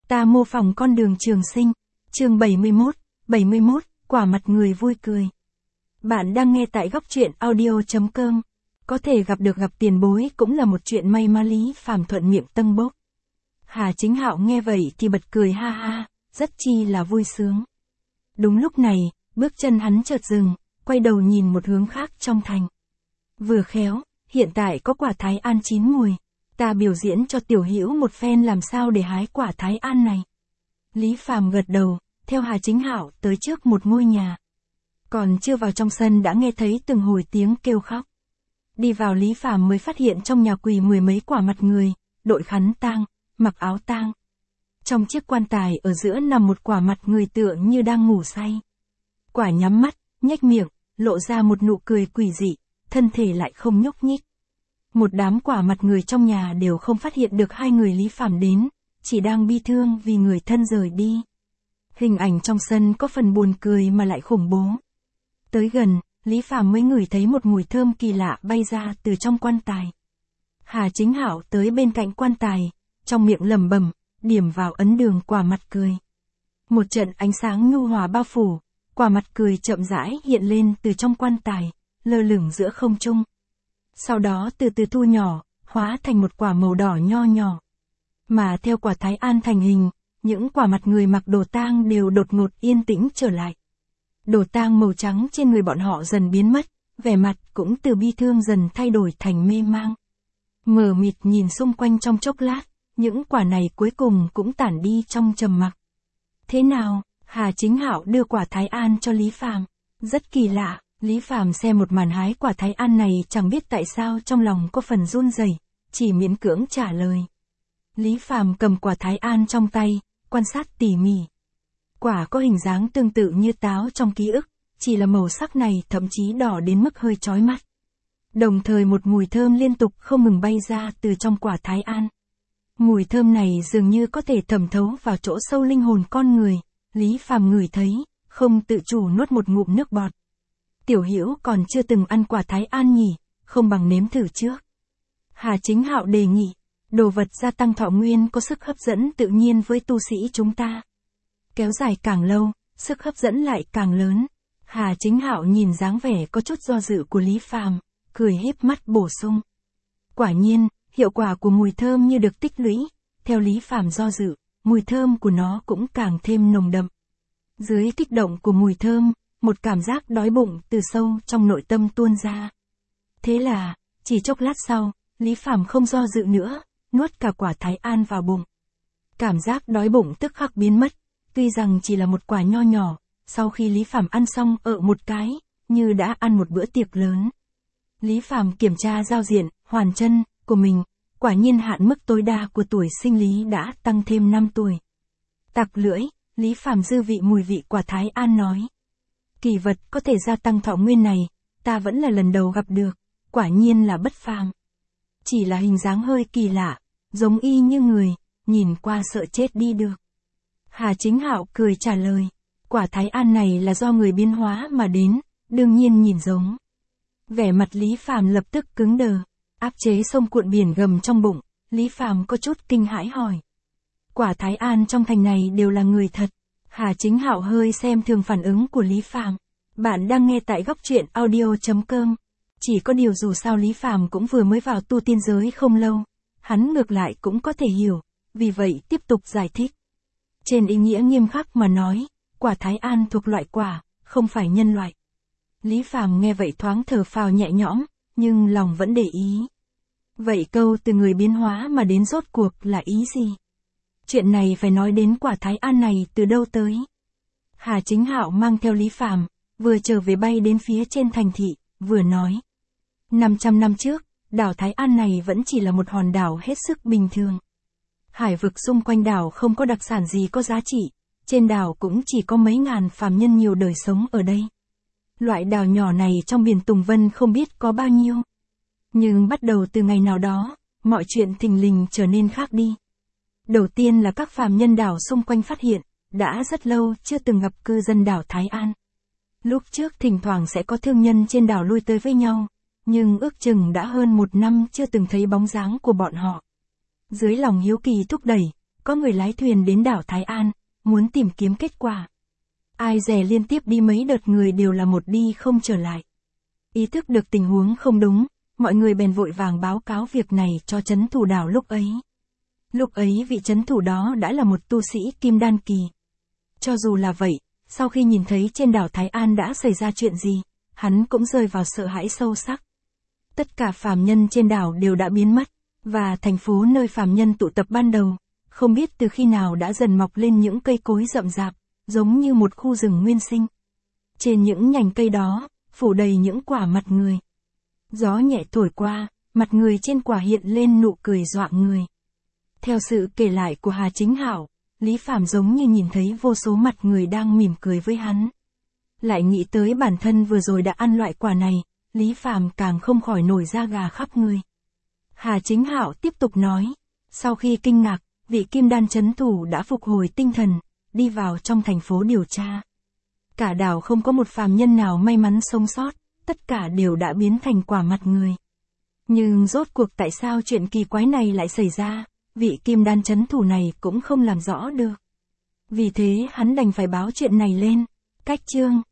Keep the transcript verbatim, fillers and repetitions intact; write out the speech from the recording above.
Ta mô phỏng con đường trường sinh. Chương bảy mươi mốt, bảy mươi mốt, quả mặt người vui cười. Bạn đang nghe tại góc truyện audio chấm com. Có thể gặp được gặp tiền bối cũng là một chuyện may mà. Lý Phàm thuận miệng tâng bốc. Hà Chính Hạo nghe vậy thì bật cười ha ha, rất chi là vui sướng. Đúng lúc này, bước chân hắn chợt dừng, quay đầu nhìn một hướng khác trong thành. Vừa khéo, hiện tại có quả Thái An chín mùi, ta biểu diễn cho Tiểu Hữu một phen làm sao để hái quả Thái An này. Lý Phàm gật đầu, theo Hà Chính Hạo tới trước một ngôi nhà. Còn chưa vào trong sân đã nghe thấy từng hồi tiếng kêu khóc. Đi vào Lý Phàm mới phát hiện trong nhà quỳ mười mấy quả mặt người, đội khăn tang, mặc áo tang. Trong chiếc quan tài ở giữa nằm một quả mặt người tựa như đang ngủ say. Quả nhắm mắt, nhếch miệng, lộ ra một nụ cười quỷ dị, thân thể lại không nhúc nhích. Một đám quả mặt người trong nhà đều không phát hiện được hai người Lý Phàm đến, chỉ đang bi thương vì người thân rời đi. Hình ảnh trong sân có phần buồn cười mà lại khủng bố. Tới gần, Lý Phàm mới ngửi thấy một mùi thơm kỳ lạ bay ra từ trong quan tài. Hà Chính Hạo tới bên cạnh quan tài, trong miệng lẩm bẩm, điểm vào ấn đường quả mặt cười. Một trận ánh sáng nhu hòa bao phủ, quả mặt cười chậm rãi hiện lên từ trong quan tài, lơ lửng giữa không trung. Sau đó từ từ thu nhỏ, hóa thành một quả màu đỏ nho nhỏ. Mà theo quả Thái An thành hình, những quả mặt người mặc đồ tang đều đột ngột yên tĩnh trở lại. Đồ tang màu trắng trên người bọn họ dần biến mất, vẻ mặt cũng từ bi thương dần thay đổi thành mê mang. Mờ mịt nhìn xung quanh trong chốc lát, những quả này cuối cùng cũng tản đi trong trầm mặc. Thế nào? Hà Chính Hạo đưa quả Thái An cho Lý Phàm. Rất kỳ lạ, Lý Phàm xem một màn hái quả Thái An này chẳng biết tại sao trong lòng có phần run rẩy, chỉ miễn cưỡng trả lời. Lý Phàm cầm quả Thái An trong tay, quan sát tỉ mỉ. Quả có hình dáng tương tự như táo trong ký ức, chỉ là màu sắc này thậm chí đỏ đến mức hơi chói mắt. Đồng thời một mùi thơm liên tục không ngừng bay ra từ trong quả Thái An. Mùi thơm này dường như có thể thẩm thấu vào chỗ sâu linh hồn con người. Lý Phàm ngửi thấy, không tự chủ nuốt một ngụm nước bọt. Tiểu Hữu còn chưa từng ăn quả Thái An nhỉ, không bằng nếm thử trước. Hà Chính Hạo đề nghị, đồ vật gia tăng thọ nguyên có sức hấp dẫn tự nhiên với tu sĩ chúng ta. Kéo dài càng lâu, sức hấp dẫn lại càng lớn. Hà Chính Hạo nhìn dáng vẻ có chút do dự của Lý Phàm, cười híp mắt bổ sung. Quả nhiên, hiệu quả của mùi thơm như được tích lũy, theo Lý Phàm do dự, mùi thơm của nó cũng càng thêm nồng đậm. Dưới kích động của mùi thơm, một cảm giác đói bụng từ sâu trong nội tâm tuôn ra. Thế là, chỉ chốc lát sau, Lý Phàm không do dự nữa, nuốt cả quả Thái An vào bụng. Cảm giác đói bụng tức khắc biến mất, tuy rằng chỉ là một quả nho nhỏ, sau khi Lý Phàm ăn xong ở một cái, như đã ăn một bữa tiệc lớn. Lý Phàm kiểm tra giao diện, hoàn chân của mình, quả nhiên hạn mức tối đa của tuổi sinh Lý đã tăng thêm năm tuổi. Tặc lưỡi, Lý Phàm dư vị mùi vị quả Thái An nói. Kỳ vật có thể gia tăng thọ nguyên này, ta vẫn là lần đầu gặp được, quả nhiên là bất phàm. Chỉ là hình dáng hơi kỳ lạ, giống y như người, nhìn qua sợ chết đi được. Hà Chính Hạo cười trả lời, quả Thái An này là do người biến hóa mà đến, đương nhiên nhìn giống. Vẻ mặt Lý Phàm lập tức cứng đờ, áp chế sông cuộn biển gầm trong bụng, Lý Phàm có chút kinh hãi hỏi. Quả Thái An trong thành này đều là người thật. Hà Chính Hạo hơi xem thường phản ứng của Lý Phàm. Bạn đang nghe tại góc truyện audio chấm com. Chỉ có điều dù sao Lý Phàm cũng vừa mới vào tu tiên giới không lâu, hắn ngược lại cũng có thể hiểu, vì vậy tiếp tục giải thích. Trên ý nghĩa nghiêm khắc mà nói, quả Thái An thuộc loại quả, không phải nhân loại. Lý Phàm nghe vậy thoáng thở phào nhẹ nhõm, nhưng lòng vẫn để ý. Vậy câu từ người biến hóa mà đến rốt cuộc là ý gì? Chuyện này phải nói đến quả Thái An này từ đâu tới. Hà Chính Hạo mang theo Lý Phàm, vừa trở về bay đến phía trên thành thị, vừa nói. năm trăm năm trước, đảo Thái An này vẫn chỉ là một hòn đảo hết sức bình thường. Hải vực xung quanh đảo không có đặc sản gì có giá trị, trên đảo cũng chỉ có mấy ngàn phàm nhân nhiều đời sống ở đây. Loại đảo nhỏ này trong biển Tùng Vân không biết có bao nhiêu. Nhưng bắt đầu từ ngày nào đó, mọi chuyện thình lình trở nên khác đi. Đầu tiên là các phàm nhân đảo xung quanh phát hiện, đã rất lâu chưa từng gặp cư dân đảo Thái An. Lúc trước thỉnh thoảng sẽ có thương nhân trên đảo lui tới với nhau, nhưng ước chừng đã hơn một năm chưa từng thấy bóng dáng của bọn họ. Dưới lòng hiếu kỳ thúc đẩy, có người lái thuyền đến đảo Thái An, muốn tìm kiếm kết quả. Ai dè liên tiếp đi mấy đợt người đều là một đi không trở lại. Ý thức được tình huống không đúng, mọi người bèn vội vàng báo cáo việc này cho trấn thủ đảo lúc ấy. Lúc ấy vị trấn thủ đó đã là một tu sĩ kim đan kỳ. Cho dù là vậy, sau khi nhìn thấy trên đảo Thái An đã xảy ra chuyện gì, hắn cũng rơi vào sợ hãi sâu sắc. Tất cả phàm nhân trên đảo đều đã biến mất, và thành phố nơi phàm nhân tụ tập ban đầu, không biết từ khi nào đã dần mọc lên những cây cối rậm rạp, giống như một khu rừng nguyên sinh. Trên những nhành cây đó, phủ đầy những quả mặt người. Gió nhẹ thổi qua, mặt người trên quả hiện lên nụ cười dọa người. Theo sự kể lại của Hà Chính Hảo, Lý Phàm giống như nhìn thấy vô số mặt người đang mỉm cười với hắn. Lại nghĩ tới bản thân vừa rồi đã ăn loại quả này, Lý Phàm càng không khỏi nổi da gà khắp người. Hà Chính Hạo tiếp tục nói, sau khi kinh ngạc, vị kim đan chấn thủ đã phục hồi tinh thần, đi vào trong thành phố điều tra. Cả đảo không có một phàm nhân nào may mắn sống sót, tất cả đều đã biến thành quả mặt người. Nhưng rốt cuộc tại sao chuyện kỳ quái này lại xảy ra, vị kim đan chấn thủ này cũng không làm rõ được. Vì thế hắn đành phải báo chuyện này lên. Cách chương